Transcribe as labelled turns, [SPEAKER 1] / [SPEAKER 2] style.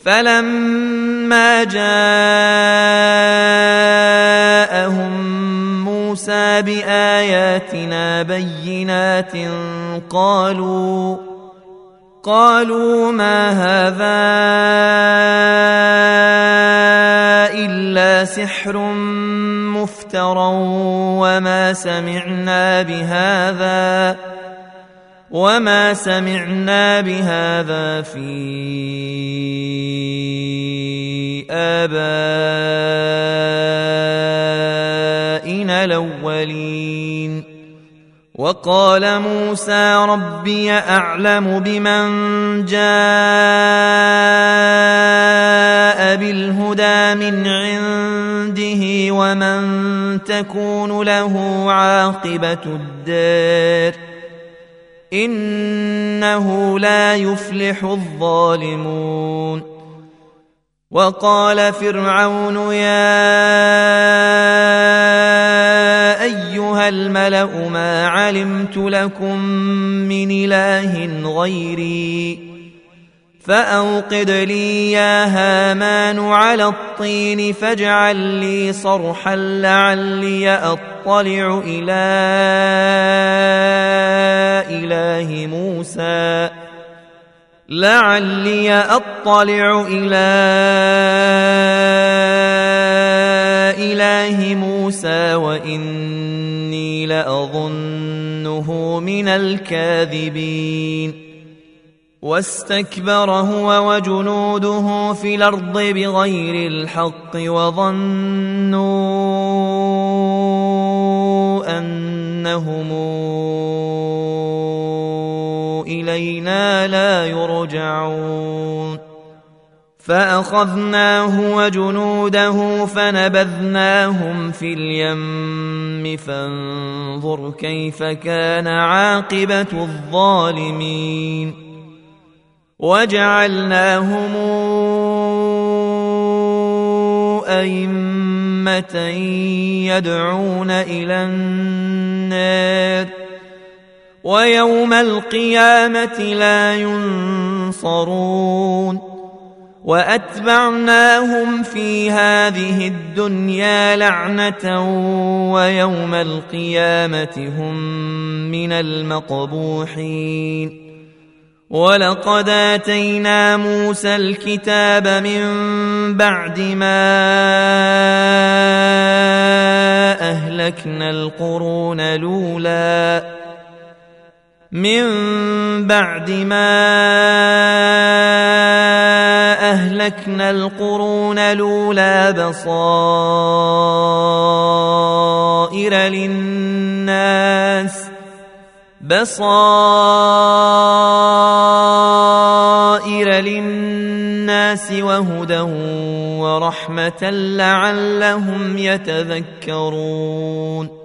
[SPEAKER 1] فلما جاءهم موسى بآياتنا بينات قالوا ما هذا إلا سحر مفترى وما سمعنا بهذا في آبائنا الأولين. وقال موسى ربي أعلم بمن جاء بالهدى من عنده ومن تكون له عاقبة الدار إنه لا يفلح الظالمون. وقال فرعون يا أيها الملأ ما علمت لكم من إله غيري فأوقد لي يا هامان على الطين فاجعل لي صرحا لعلي أطلع إلى إله موسى وإني لأظنه من الكاذبين. واستكبر هو وجنوده في الأرض بغير الحق وظنوا أنهم إلينا لا يرجعون. فأخذناه وجنوده فنبذناهم في اليم فانظر كيف كان عاقبة الظالمين. وجعلناهم أئمة يدعون إلى النار ويوم القيامة لا ينصرون. وأتبعناهم في هذه الدنيا لعنة ويوم القيامة هم من المقبوحين. ولقد آتينا موسى الكتاب من بعد ما أهلكنا القرون الأولى بصائر للناس وهدى ورحمة لعلهم يتذكرون.